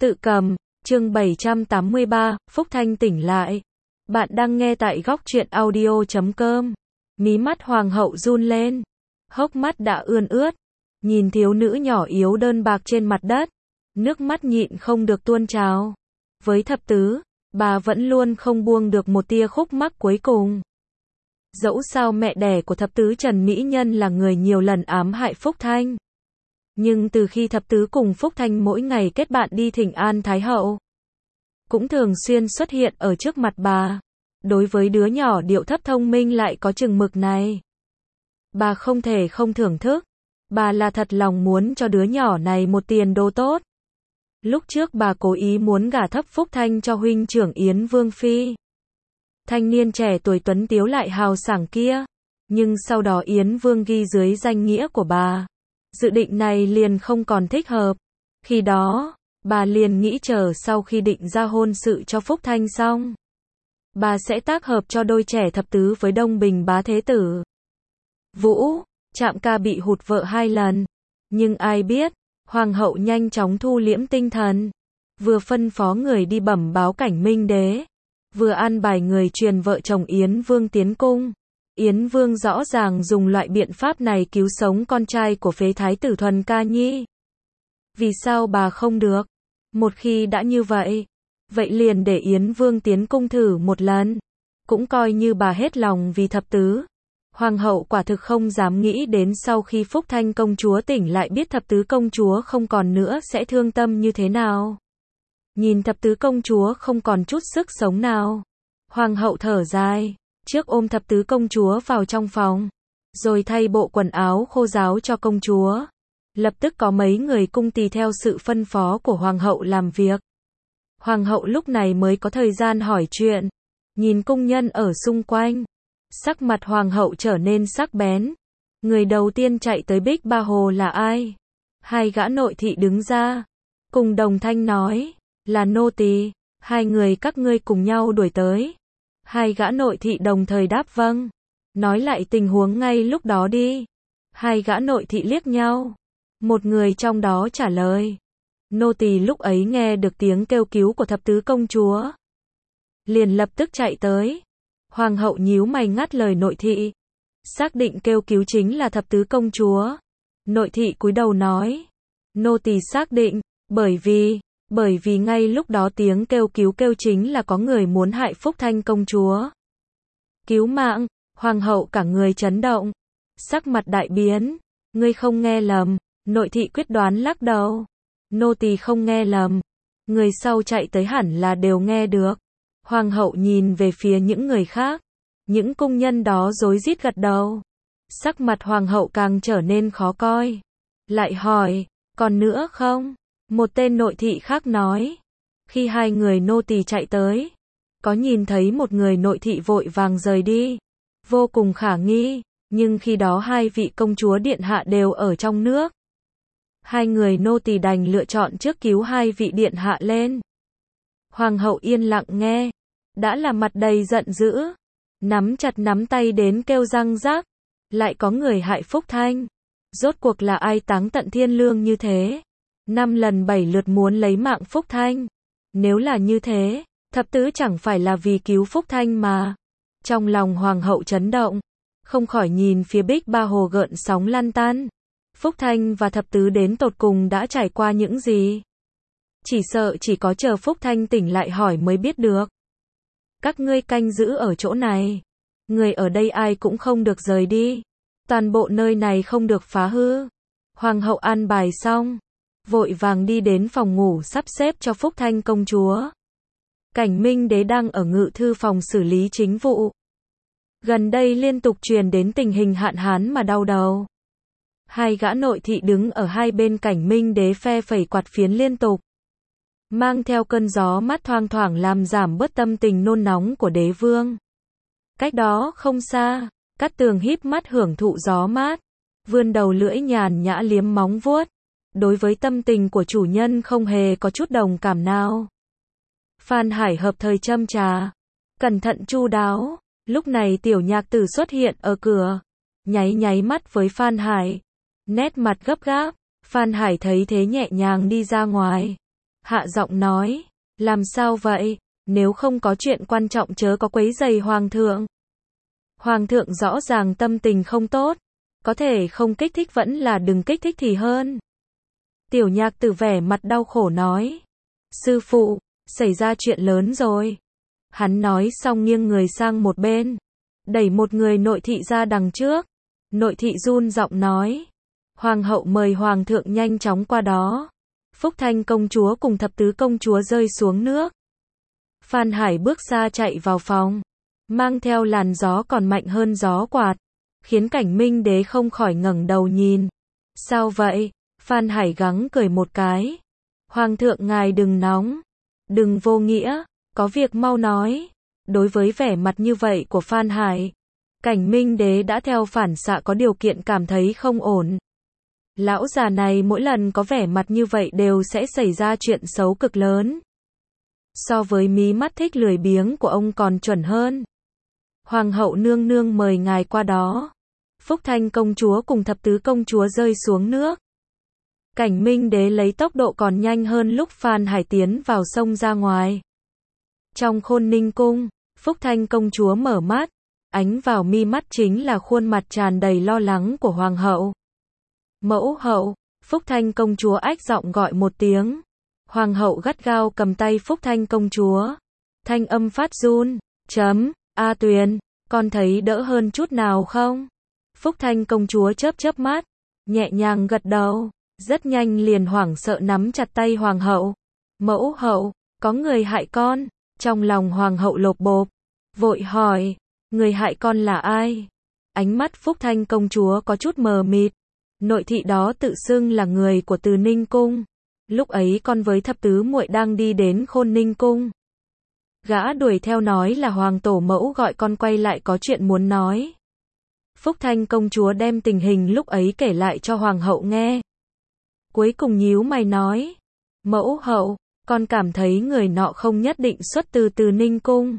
Tự cầm, chương 783, Phúc Thanh tỉnh lại. Bạn đang nghe tại góc truyện audio.com. Mí mắt hoàng hậu run lên. Hốc mắt đã ươn ướt. Nhìn thiếu nữ nhỏ yếu đơn bạc trên mặt đất. Nước mắt nhịn không được tuôn trào. Với thập tứ, bà vẫn luôn không buông được một tia khúc mắc cuối cùng. Dẫu sao mẹ đẻ của thập tứ Trần Mỹ Nhân là người nhiều lần ám hại Phúc Thanh. Nhưng từ khi thập tứ cùng Phúc Thanh mỗi ngày kết bạn đi thỉnh an Thái Hậu, cũng thường xuyên xuất hiện ở trước mặt bà. Đối với đứa nhỏ điệu thấp thông minh lại có chừng mực này, bà không thể không thưởng thức. Bà là thật lòng muốn cho đứa nhỏ này một tiền đồ tốt. Lúc trước bà cố ý muốn gả thấp Phúc Thanh cho huynh trưởng Yến Vương Phi. Thanh niên trẻ tuổi tuấn tiếu lại hào sảng kia. Nhưng sau đó Yến Vương ghi dưới danh nghĩa của bà. Dự định này liền không còn thích hợp. Khi đó, bà liền nghĩ chờ sau khi định ra hôn sự cho Phúc Thanh xong, bà sẽ tác hợp cho đôi trẻ thập tứ với Đông Bình bá thế tử. Vũ, Trạm ca bị hụt vợ 2 lần. Nhưng ai biết, hoàng hậu nhanh chóng thu liễm tinh thần. Vừa phân phó người đi bẩm báo Cảnh Minh Đế. Vừa an bài người truyền vợ chồng Yến Vương tiến cung. Yến Vương rõ ràng dùng loại biện pháp này cứu sống con trai của phế thái tử Thuần Ca Nhi. Vì sao bà không được? Một khi đã như vậy, vậy liền để Yến Vương tiến cung thử một lần. Cũng coi như bà hết lòng vì thập tứ. Hoàng hậu quả thực không dám nghĩ đến sau khi Phúc Thanh công chúa tỉnh lại biết thập tứ công chúa không còn nữa sẽ thương tâm như thế nào. Nhìn thập tứ công chúa không còn chút sức sống nào, hoàng hậu thở dài. Trước ôm thập tứ công chúa vào trong phòng, rồi thay bộ quần áo khô ráo cho công chúa. Lập tức có mấy người cung tỳ theo sự phân phó của hoàng hậu làm việc. Hoàng hậu lúc này mới có thời gian hỏi chuyện. Nhìn cung nhân ở xung quanh, sắc mặt hoàng hậu trở nên sắc bén. Người đầu tiên chạy tới Bích Ba Hồ là ai? 2 gã nội thị đứng ra, cùng đồng thanh nói, là nô tỳ. 2 người các ngươi cùng nhau đuổi tới. 2 gã nội thị đồng thời đáp vâng. Nói lại tình huống ngay lúc đó đi. 2 gã nội thị liếc nhau. Một người trong đó trả lời. Nô tỳ lúc ấy nghe được tiếng kêu cứu của thập tứ công chúa, liền lập tức chạy tới. Hoàng hậu nhíu mày ngắt lời nội thị. Xác định kêu cứu chính là thập tứ công chúa. Nội thị cúi đầu nói. Nô tỳ xác định, bởi vì ngay lúc đó tiếng kêu cứu kêu chính là có người muốn hại Phúc Thanh công chúa. Cứu mạng, hoàng hậu cả người chấn động. Sắc mặt đại biến. Ngươi không nghe lầm, nội thị quyết đoán lắc đầu. Nô tỳ không nghe lầm. Người sau chạy tới hẳn là đều nghe được. Hoàng hậu nhìn về phía những người khác. Những cung nhân đó rối rít gật đầu. Sắc mặt hoàng hậu càng trở nên khó coi. Lại hỏi, còn nữa không? Một tên nội thị khác nói. Khi 2 người nô tỳ chạy tới, có nhìn thấy một người nội thị vội vàng rời đi. Vô cùng khả nghi, nhưng khi đó 2 vị công chúa điện hạ đều ở trong nước. 2 người nô tỳ đành lựa chọn trước cứu 2 vị điện hạ lên. Hoàng hậu yên lặng nghe, đã là mặt đầy giận dữ, nắm chặt nắm tay đến kêu răng rác. Lại có người hại Phúc Thanh. Rốt cuộc là ai táng tận thiên lương như thế? 5 lần 7 lượt muốn lấy mạng Phúc Thanh. Nếu là như thế, thập tứ chẳng phải là vì cứu Phúc Thanh mà. Trong lòng hoàng hậu chấn động, không khỏi nhìn phía Bích Ba Hồ gợn sóng lan tan. Phúc Thanh và thập tứ đến tột cùng đã trải qua những gì? Chỉ sợ chỉ có chờ Phúc Thanh tỉnh lại hỏi mới biết được. Các ngươi canh giữ ở chỗ này. Người ở đây ai cũng không được rời đi. Toàn bộ nơi này không được phá hư. Hoàng hậu an bài xong, vội vàng đi đến phòng ngủ sắp xếp cho Phúc Thanh công chúa. Cảnh Minh Đế đang ở ngự thư phòng xử lý chính vụ. Gần đây liên tục truyền đến tình hình hạn hán mà đau đầu. 2 gã nội thị đứng ở hai bên Cảnh Minh Đế phe phẩy quạt phiến liên tục, mang theo cơn gió mát thoang thoảng làm giảm bớt tâm tình nôn nóng của đế vương. Cách đó không xa, Cát Tường híp mắt hưởng thụ gió mát, vươn đầu lưỡi nhàn nhã liếm móng vuốt. Đối với tâm tình của chủ nhân không hề có chút đồng cảm nào. Phan Hải hợp thời châm trà, cẩn thận chu đáo. Lúc này tiểu nhạc tử xuất hiện ở cửa, nháy mắt với Phan Hải, nét mặt gấp gáp. Phan Hải thấy thế nhẹ nhàng đi ra ngoài. hạ giọng nói, làm sao vậy, nếu không có chuyện quan trọng chớ có quấy rầy hoàng thượng. Hoàng thượng rõ ràng tâm tình không tốt, có thể không kích thích vẫn là đừng kích thích thì hơn. Tiểu Nhạc Tử vẻ mặt đau khổ nói, sư phụ, xảy ra chuyện lớn rồi. Hắn nói xong nghiêng người sang một bên, đẩy một người nội thị ra đằng trước. Nội thị run giọng nói, hoàng hậu mời hoàng thượng nhanh chóng qua đó. Phúc Thanh công chúa cùng thập tứ công chúa rơi xuống nước. Phan Hải bước ra chạy vào phòng, mang theo làn gió còn mạnh hơn gió quạt, khiến Cảnh Minh Đế không khỏi ngẩng đầu nhìn. Sao vậy? Phan Hải gắng cười một cái. Hoàng thượng ngài đừng nóng, đừng vô nghĩa, có việc mau nói. Đối với vẻ mặt như vậy của Phan Hải, Cảnh Minh Đế đã theo phản xạ có điều kiện cảm thấy không ổn. Lão già này mỗi lần có vẻ mặt như vậy đều sẽ xảy ra chuyện xấu cực lớn. So với mí mắt thích lười biếng của ông còn chuẩn hơn. Hoàng hậu nương nương mời ngài qua đó. Phúc Thanh công chúa cùng thập tứ công chúa rơi xuống nước. Cảnh Minh Đế lấy tốc độ còn nhanh hơn lúc Phan Hải tiến vào sông ra ngoài. Trong Khôn Ninh cung, Phúc Thanh công chúa mở mắt, ánh vào mi mắt chính là khuôn mặt tràn đầy lo lắng của hoàng hậu. Mẫu hậu, Phúc Thanh công chúa ách giọng gọi một tiếng. Hoàng hậu gắt gao cầm tay Phúc Thanh công chúa. Thanh âm phát run, A Tuyền, con thấy đỡ hơn chút nào không? Phúc Thanh công chúa chớp chớp mắt, nhẹ nhàng gật đầu, rất nhanh liền hoảng sợ nắm chặt tay hoàng hậu. Mẫu hậu, có người hại con. Trong lòng hoàng hậu lột bột, vội hỏi, người hại con là ai? Ánh mắt Phúc Thanh công chúa có chút mờ mịt. Nội thị đó tự xưng là người của Từ Ninh cung. Lúc ấy con với thập tứ muội đang đi đến Khôn Ninh cung. Gã đuổi theo nói là hoàng tổ mẫu gọi con quay lại có chuyện muốn nói. Phúc Thanh công chúa đem tình hình lúc ấy kể lại cho hoàng hậu nghe. Cuối cùng nhíu mày nói, mẫu hậu, con cảm thấy người nọ không nhất định xuất từ Từ Ninh cung.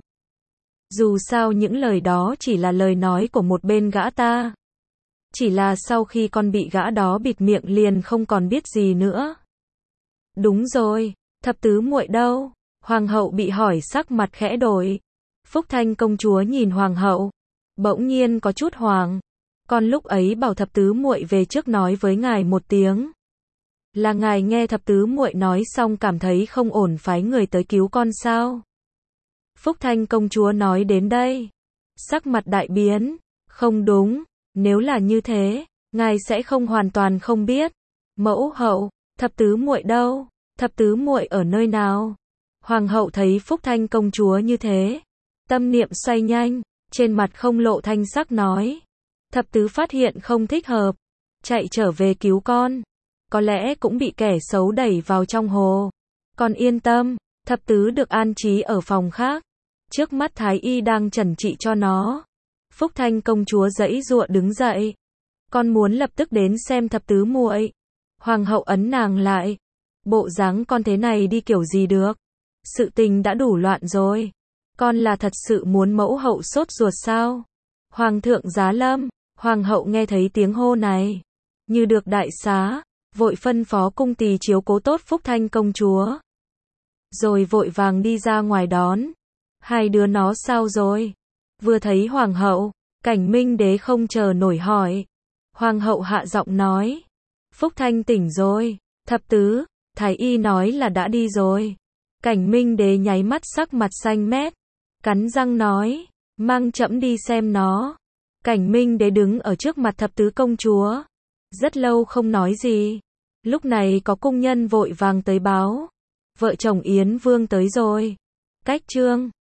Dù sao những lời đó chỉ là lời nói của một bên gã ta. Chỉ là sau khi con bị gã đó bịt miệng liền không còn biết gì nữa. Đúng rồi, thập tứ muội đâu? Hoàng hậu bị hỏi sắc mặt khẽ đổi. Phúc Thanh công chúa nhìn hoàng hậu, bỗng nhiên có chút hoàng. Con lúc ấy bảo thập tứ muội về trước nói với ngài một tiếng. Là ngài nghe thập tứ muội nói xong cảm thấy không ổn phái người tới cứu con sao? Phúc Thanh công chúa nói đến đây, sắc mặt đại biến. Không đúng, nếu là như thế, ngài sẽ không hoàn toàn không biết. Mẫu hậu, thập tứ muội đâu? Thập tứ muội ở nơi nào? Hoàng hậu thấy Phúc Thanh công chúa như thế, tâm niệm xoay nhanh, trên mặt không lộ thanh sắc nói. Thập tứ phát hiện không thích hợp, chạy trở về cứu con. Có lẽ cũng bị kẻ xấu đẩy vào trong hồ. Con yên tâm, thập tứ được an trí ở phòng khác. Trước mắt thái y đang chẩn trị cho nó. Phúc Thanh công chúa giãy giụa đứng dậy. Con muốn lập tức đến xem thập tứ muội. Hoàng hậu ấn nàng lại. Bộ dáng con thế này đi kiểu gì được? Sự tình đã đủ loạn rồi. Con là thật sự muốn mẫu hậu sốt ruột sao? Hoàng thượng giá lâm. Hoàng hậu nghe thấy tiếng hô này, như được đại xá, vội phân phó cung tỳ chiếu cố tốt Phúc Thanh công chúa. Rồi vội vàng đi ra ngoài đón. Hai đứa nó sao rồi? Vừa thấy hoàng hậu, Cảnh Minh Đế không chờ nổi hỏi. Hoàng hậu hạ giọng nói, Phúc Thanh tỉnh rồi. Thập tứ, thái y nói là đã đi rồi. Cảnh Minh Đế nháy mắt sắc mặt xanh mét, cắn răng nói, mang trẫm đi xem nó. Cảnh Minh Đế đứng ở trước mặt thập tứ công chúa, rất lâu không nói gì. Lúc này có cung nhân vội vàng tới báo, vợ chồng Yến Vương tới rồi. Cách chương